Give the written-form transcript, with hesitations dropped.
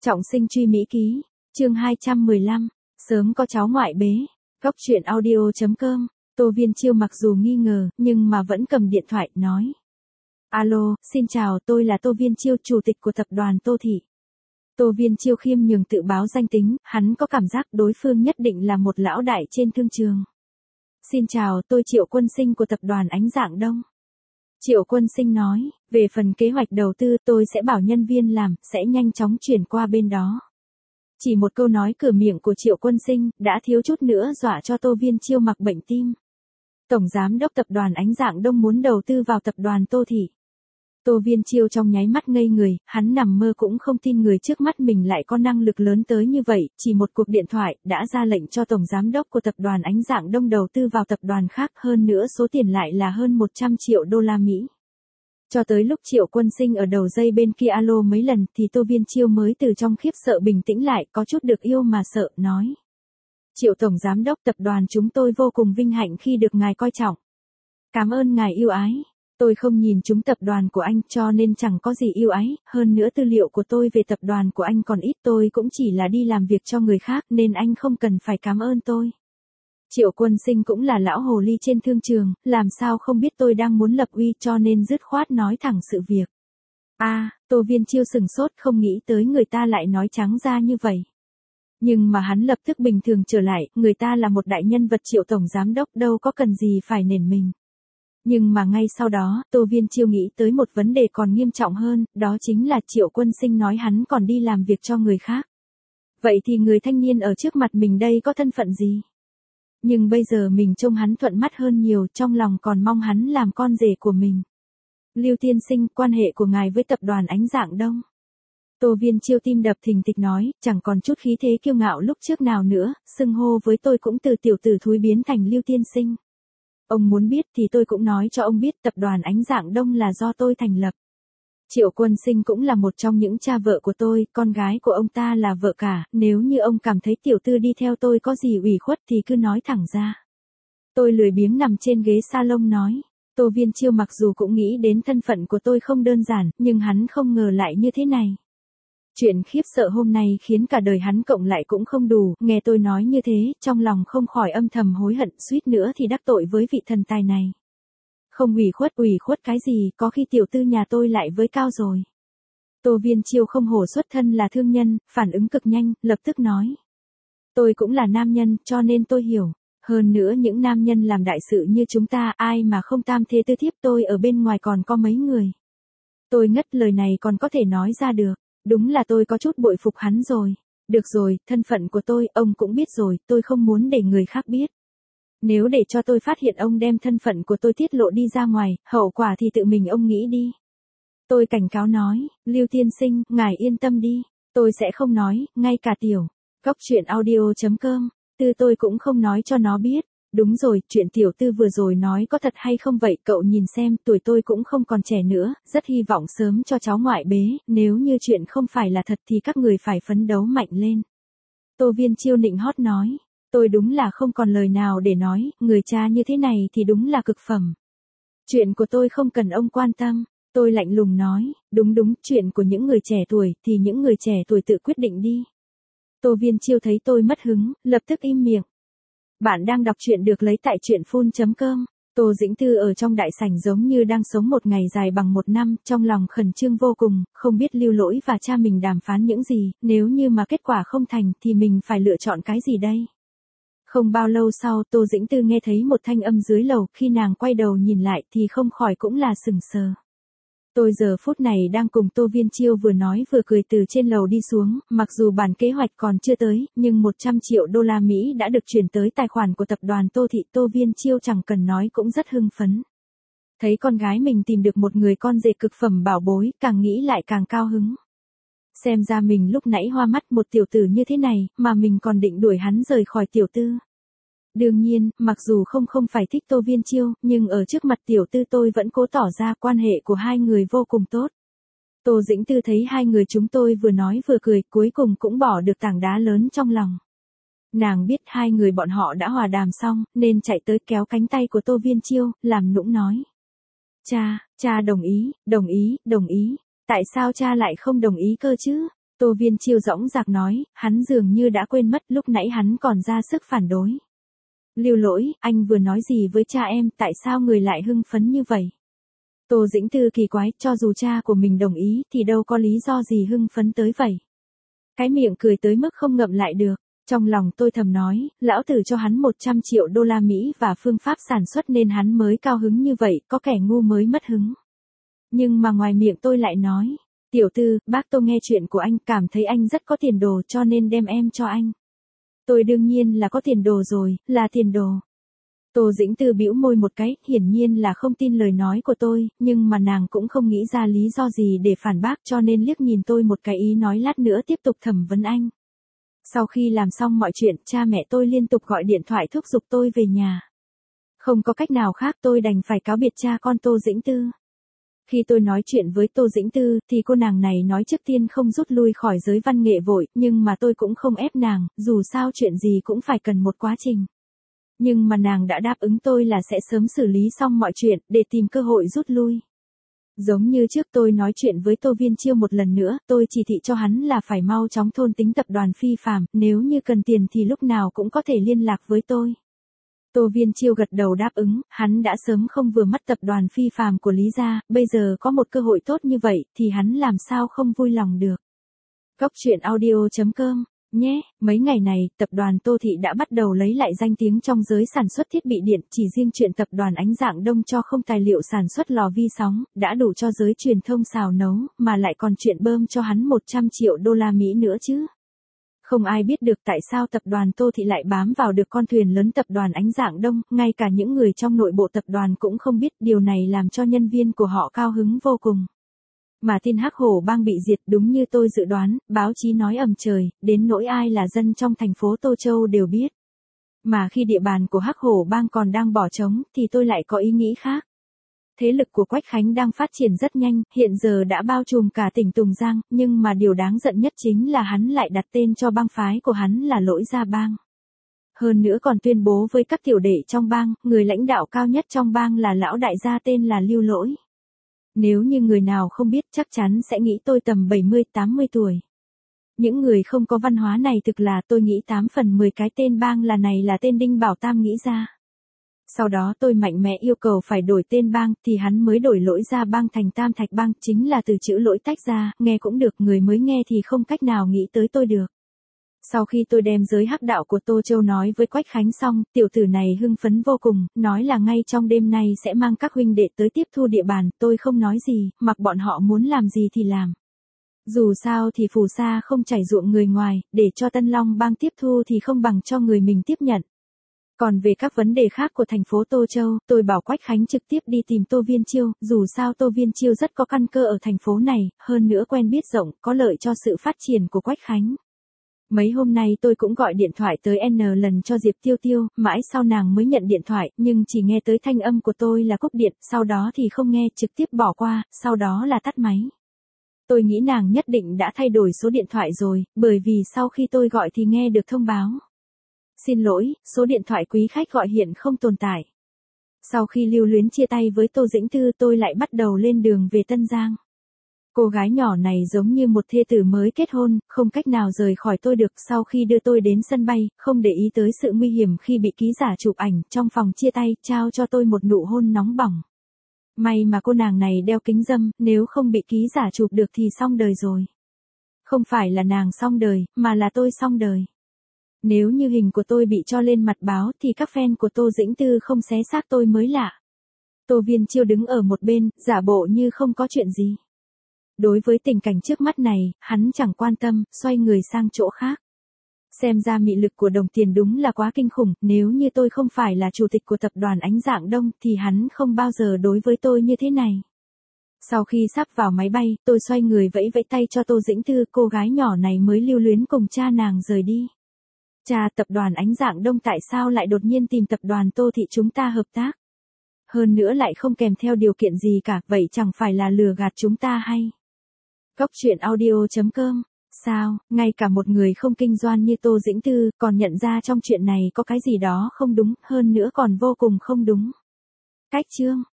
Trọng sinh truy Mỹ ký, chương 215, sớm có cháu ngoại bế. Góc truyện audio.com. Tô Viên Chiêu mặc dù nghi ngờ, nhưng mà vẫn cầm điện thoại, nói. Alo, xin chào, tôi là Tô Viên Chiêu, chủ tịch của tập đoàn Tô Thị. Tô Viên Chiêu khiêm nhường tự báo danh tính, hắn có cảm giác đối phương nhất định là một lão đại trên thương trường. Xin chào, tôi Triệu Quân Sinh của tập đoàn Ánh Dạng Đông. Triệu Quân Sinh nói, về phần kế hoạch đầu tư tôi sẽ bảo nhân viên làm, sẽ nhanh chóng chuyển qua bên đó. Chỉ một câu nói cửa miệng của Triệu Quân Sinh, đã thiếu chút nữa dọa cho Tô Viên Chiêu mặc bệnh tim. Tổng giám đốc tập đoàn Ánh Dạng Đông muốn đầu tư vào tập đoàn Tô Thị. Tô Viên Chiêu trong nháy mắt ngây người, hắn nằm mơ cũng không tin người trước mắt mình lại có năng lực lớn tới như vậy, chỉ một cuộc điện thoại đã ra lệnh cho tổng giám đốc của tập đoàn Ánh Dạng Đông đầu tư vào tập đoàn khác, hơn nữa số tiền lại là hơn 100 triệu đô la Mỹ. Cho tới lúc Triệu Quân Sinh ở đầu dây bên kia alo mấy lần thì Tô Viên Chiêu mới từ trong khiếp sợ bình tĩnh lại, có chút được yêu mà sợ, nói. Triệu tổng giám đốc, tập đoàn chúng tôi vô cùng vinh hạnh khi được ngài coi trọng. Cảm ơn ngài yêu ái. Tôi không nhìn trúng tập đoàn của anh cho nên chẳng có gì yêu ái, hơn nữa tư liệu của tôi về tập đoàn của anh còn ít, tôi cũng chỉ là đi làm việc cho người khác nên anh không cần phải cảm ơn tôi. Triệu Quân Sinh cũng là lão hồ ly trên thương trường, làm sao không biết tôi đang muốn lập uy cho nên dứt khoát nói thẳng sự việc. Tô Viên Chiêu sừng sốt, không nghĩ tới người ta lại nói trắng ra như vậy. Nhưng mà hắn lập tức bình thường trở lại, người ta là một đại nhân vật Triệu tổng giám đốc, đâu có cần gì phải nể mình. Nhưng mà ngay sau đó, Tô Viên Chiêu nghĩ tới một vấn đề còn nghiêm trọng hơn, đó chính là Triệu Quân Sinh nói hắn còn đi làm việc cho người khác. Vậy thì người thanh niên ở trước mặt mình đây có thân phận gì? Nhưng bây giờ mình trông hắn thuận mắt hơn nhiều, trong lòng còn mong hắn làm con rể của mình. Lưu tiên sinh, quan hệ của ngài với tập đoàn Ánh Dạng Đông. Tô Viên Chiêu tim đập thình thịch nói, chẳng còn chút khí thế kiêu ngạo lúc trước nào nữa, xưng hô với tôi cũng từ tiểu tử thúi biến thành Lưu tiên sinh. Ông muốn biết thì tôi cũng nói cho ông biết, tập đoàn Ánh Dạng Đông là do tôi thành lập. Triệu Quân Sinh cũng là một trong những cha vợ của tôi, con gái của ông ta là vợ cả, nếu như ông cảm thấy tiểu tư đi theo tôi có gì ủy khuất thì cứ nói thẳng ra. Tôi lười biếng nằm trên ghế salon nói. Tô Viên Chiêu mặc dù cũng nghĩ đến thân phận của tôi không đơn giản, nhưng hắn không ngờ lại như thế này. Chuyện khiếp sợ hôm nay khiến cả đời hắn cộng lại cũng không đủ, nghe tôi nói như thế, trong lòng không khỏi âm thầm hối hận, suýt nữa thì đắc tội với vị thần tài này. Không ủy khuất cái gì, có khi tiểu tư nhà tôi lại với cao rồi. Tô Viên Chiêu không hổ xuất thân là thương nhân, phản ứng cực nhanh, lập tức nói. Tôi cũng là nam nhân, cho nên tôi hiểu. Hơn nữa những nam nhân làm đại sự như chúng ta, ai mà không tam thế tứ thiếp, tôi ở bên ngoài còn có mấy người. Tôi ngất, lời này còn có thể nói ra được. Đúng là tôi có chút bội phục hắn rồi. Được rồi, thân phận của tôi, ông cũng biết rồi, tôi không muốn để người khác biết. Nếu để cho tôi phát hiện ông đem thân phận của tôi tiết lộ đi ra ngoài, hậu quả thì tự mình ông nghĩ đi. Tôi cảnh cáo nói, Lưu tiên sinh, ngài yên tâm đi, tôi sẽ không nói, ngay cả tiểu. Góc truyện audio.com, tôi cũng không nói cho nó biết. Đúng rồi, chuyện tiểu tư vừa rồi nói có thật hay không vậy, cậu nhìn xem, tuổi tôi cũng không còn trẻ nữa, rất hy vọng sớm cho cháu ngoại bế, nếu như chuyện không phải là thật thì các người phải phấn đấu mạnh lên. Tô Viên Chiêu nịnh hót nói, tôi đúng là không còn lời nào để nói, người cha như thế này thì đúng là cực phẩm. Chuyện của tôi không cần ông quan tâm, tôi lạnh lùng nói, đúng, chuyện của những người trẻ tuổi thì những người trẻ tuổi tự quyết định đi. Tô Viên Chiêu thấy tôi mất hứng, lập tức im miệng. Bạn đang đọc truyện được lấy tại truyện.com. Tô Dĩnh Tư ở trong đại sảnh giống như đang sống một ngày dài bằng một năm, trong lòng khẩn trương vô cùng, không biết Lưu Lỗi và cha mình đàm phán những gì, nếu như mà kết quả không thành thì mình phải lựa chọn cái gì đây? Không bao lâu sau Tô Dĩnh Tư nghe thấy một thanh âm dưới lầu, khi nàng quay đầu nhìn lại thì không khỏi cũng là sừng sờ. Tôi giờ phút này đang cùng Tô Viên Chiêu vừa nói vừa cười từ trên lầu đi xuống, mặc dù bản kế hoạch còn chưa tới, nhưng 100 triệu đô la Mỹ đã được chuyển tới tài khoản của tập đoàn Tô Thị. Tô Viên Chiêu chẳng cần nói cũng rất hưng phấn. Thấy con gái mình tìm được một người con rể cực phẩm bảo bối, càng nghĩ lại càng cao hứng. Xem ra mình lúc nãy hoa mắt một tiểu tử như thế này, mà mình còn định đuổi hắn rời khỏi tiểu tư. Đương nhiên, mặc dù không phải thích Tô Viên Chiêu, nhưng ở trước mặt tiểu tư tôi vẫn cố tỏ ra quan hệ của hai người vô cùng tốt. Tô Dĩnh Tư thấy hai người chúng tôi vừa nói vừa cười, cuối cùng cũng bỏ được tảng đá lớn trong lòng. Nàng biết hai người bọn họ đã hòa đàm xong, nên chạy tới kéo cánh tay của Tô Viên Chiêu, làm nũng nói. Cha đồng ý. Tại sao cha lại không đồng ý cơ chứ? Tô Viên Chiêu dõng dạc nói, hắn dường như đã quên mất lúc nãy hắn còn ra sức phản đối. Lưu Lỗi, anh vừa nói gì với cha em, tại sao người lại hưng phấn như vậy? Tô Dĩnh Tư kỳ quái, cho dù cha của mình đồng ý thì đâu có lý do gì hưng phấn tới vậy. Cái miệng cười tới mức không ngậm lại được. Trong lòng tôi thầm nói, lão tử cho hắn 100 triệu đô la Mỹ và phương pháp sản xuất nên hắn mới cao hứng như vậy, có kẻ ngu mới mất hứng. Nhưng mà ngoài miệng tôi lại nói, tiểu tư, bác Tô nghe chuyện của anh cảm thấy anh rất có tiền đồ cho nên đem em cho anh. Tôi đương nhiên là có tiền đồ rồi, là tiền đồ. Tô Dĩnh Tư bĩu môi một cái, hiển nhiên là không tin lời nói của tôi, nhưng mà nàng cũng không nghĩ ra lý do gì để phản bác cho nên liếc nhìn tôi một cái ý nói lát nữa tiếp tục thẩm vấn anh. Sau khi làm xong mọi chuyện, cha mẹ tôi liên tục gọi điện thoại thúc giục tôi về nhà. Không có cách nào khác tôi đành phải cáo biệt cha con Tô Dĩnh Tư. Khi tôi nói chuyện với Tô Dĩnh Tư thì cô nàng này nói trước tiên không rút lui khỏi giới văn nghệ vội, nhưng mà tôi cũng không ép nàng, dù sao chuyện gì cũng phải cần một quá trình. Nhưng mà nàng đã đáp ứng tôi là sẽ sớm xử lý xong mọi chuyện để tìm cơ hội rút lui. Giống như trước tôi nói chuyện với Tô Viên Chiêu một lần nữa, tôi chỉ thị cho hắn là phải mau chóng thôn tính tập đoàn Phi Phàm, nếu như cần tiền thì lúc nào cũng có thể liên lạc với tôi. Tô Viên Chiêu gật đầu đáp ứng, hắn đã sớm không vừa mắt tập đoàn Phi Phàm của Lý gia, bây giờ có một cơ hội tốt như vậy thì hắn làm sao không vui lòng được. Góc truyện audio.com nhé, mấy ngày này, tập đoàn Tô Thị đã bắt đầu lấy lại danh tiếng trong giới sản xuất thiết bị điện, chỉ riêng chuyện tập đoàn Ánh Dạng Đông cho không tài liệu sản xuất lò vi sóng, đã đủ cho giới truyền thông xào nấu, mà lại còn chuyện bơm cho hắn 100 triệu đô la Mỹ nữa chứ. Không ai biết được tại sao tập đoàn Tô Thị lại bám vào được con thuyền lớn tập đoàn Ánh Dạng Đông, ngay cả những người trong nội bộ tập đoàn cũng không biết, điều này làm cho nhân viên của họ cao hứng vô cùng. Mà tin Hắc Hổ Bang bị diệt đúng như tôi dự đoán, báo chí nói ầm trời, đến nỗi ai là dân trong thành phố Tô Châu đều biết. Mà khi địa bàn của Hắc Hổ Bang còn đang bỏ trống thì tôi lại có ý nghĩ khác. Thế lực của Quách Khánh đang phát triển rất nhanh, hiện giờ đã bao trùm cả tỉnh Tùng Giang, nhưng mà điều đáng giận nhất chính là hắn lại đặt tên cho bang phái của hắn là Lỗi Gia Bang. Hơn nữa còn tuyên bố với các tiểu đệ trong bang, người lãnh đạo cao nhất trong bang là lão đại gia tên là Lưu Lỗi. Nếu như người nào không biết chắc chắn sẽ nghĩ tôi tầm 70-80 tuổi. Những người không có văn hóa này thực là tôi nghĩ 8 phần 10 cái tên bang là tên Đinh Bảo Tam nghĩ ra. Sau đó tôi mạnh mẽ yêu cầu phải đổi tên bang thì hắn mới đổi Lỗi Gia Bang thành Tam Thạch Bang, chính là từ chữ lỗi tách ra, nghe cũng được, người mới nghe thì không cách nào nghĩ tới tôi được. Sau khi tôi đem giới hắc đạo của Tô Châu nói với Quách Khánh xong, tiểu tử này hưng phấn vô cùng, nói là ngay trong đêm nay sẽ mang các huynh đệ tới tiếp thu địa bàn, tôi không nói gì, mặc bọn họ muốn làm gì thì làm. Dù sao thì phù sa không chảy ruộng người ngoài, để cho Tân Long Bang tiếp thu thì không bằng cho người mình tiếp nhận. Còn về các vấn đề khác của thành phố Tô Châu, tôi bảo Quách Khánh trực tiếp đi tìm Tô Viên Chiêu, dù sao Tô Viên Chiêu rất có căn cơ ở thành phố này, hơn nữa quen biết rộng, có lợi cho sự phát triển của Quách Khánh. Mấy hôm nay tôi cũng gọi điện thoại tới N lần cho Diệp Tiêu Tiêu, mãi sau nàng mới nhận điện thoại, nhưng chỉ nghe tới thanh âm của tôi là cúp điện, sau đó thì không nghe, trực tiếp bỏ qua, sau đó là tắt máy. Tôi nghĩ nàng nhất định đã thay đổi số điện thoại rồi, bởi vì sau khi tôi gọi thì nghe được thông báo. Xin lỗi, số điện thoại quý khách gọi hiện không tồn tại. Sau khi lưu luyến chia tay với Tô Dĩnh Tư tôi lại bắt đầu lên đường về Tân Giang. Cô gái nhỏ này giống như một thê tử mới kết hôn, không cách nào rời khỏi tôi được. Sau khi đưa tôi đến sân bay, không để ý tới sự nguy hiểm khi bị ký giả chụp ảnh, trong phòng chia tay, trao cho tôi một nụ hôn nóng bỏng. May mà cô nàng này đeo kính râm, nếu không bị ký giả chụp được thì xong đời rồi. Không phải là nàng xong đời, mà là tôi xong đời. Nếu như hình của tôi bị cho lên mặt báo thì các fan của Tô Dĩnh Tư không xé xác tôi mới lạ. Tô Viên Chiêu đứng ở một bên, giả bộ như không có chuyện gì. Đối với tình cảnh trước mắt này, hắn chẳng quan tâm, xoay người sang chỗ khác. Xem ra mị lực của đồng tiền đúng là quá kinh khủng, nếu như tôi không phải là chủ tịch của tập đoàn Ánh Dạng Đông thì hắn không bao giờ đối với tôi như thế này. Sau khi sắp vào máy bay, tôi xoay người vẫy vẫy tay cho Tô Dĩnh Tư, cô gái nhỏ này mới lưu luyến cùng cha nàng rời đi. Cha, tập đoàn Ánh Dạng Đông tại sao lại đột nhiên tìm tập đoàn Tô Thị chúng ta hợp tác? Hơn nữa lại không kèm theo điều kiện gì cả, vậy chẳng phải là lừa gạt chúng ta hay? Góc truyện audio.com Sao, ngay cả một người không kinh doanh như Tô Dĩnh Tư còn nhận ra trong chuyện này có cái gì đó không đúng, hơn nữa còn vô cùng không đúng. Cách chương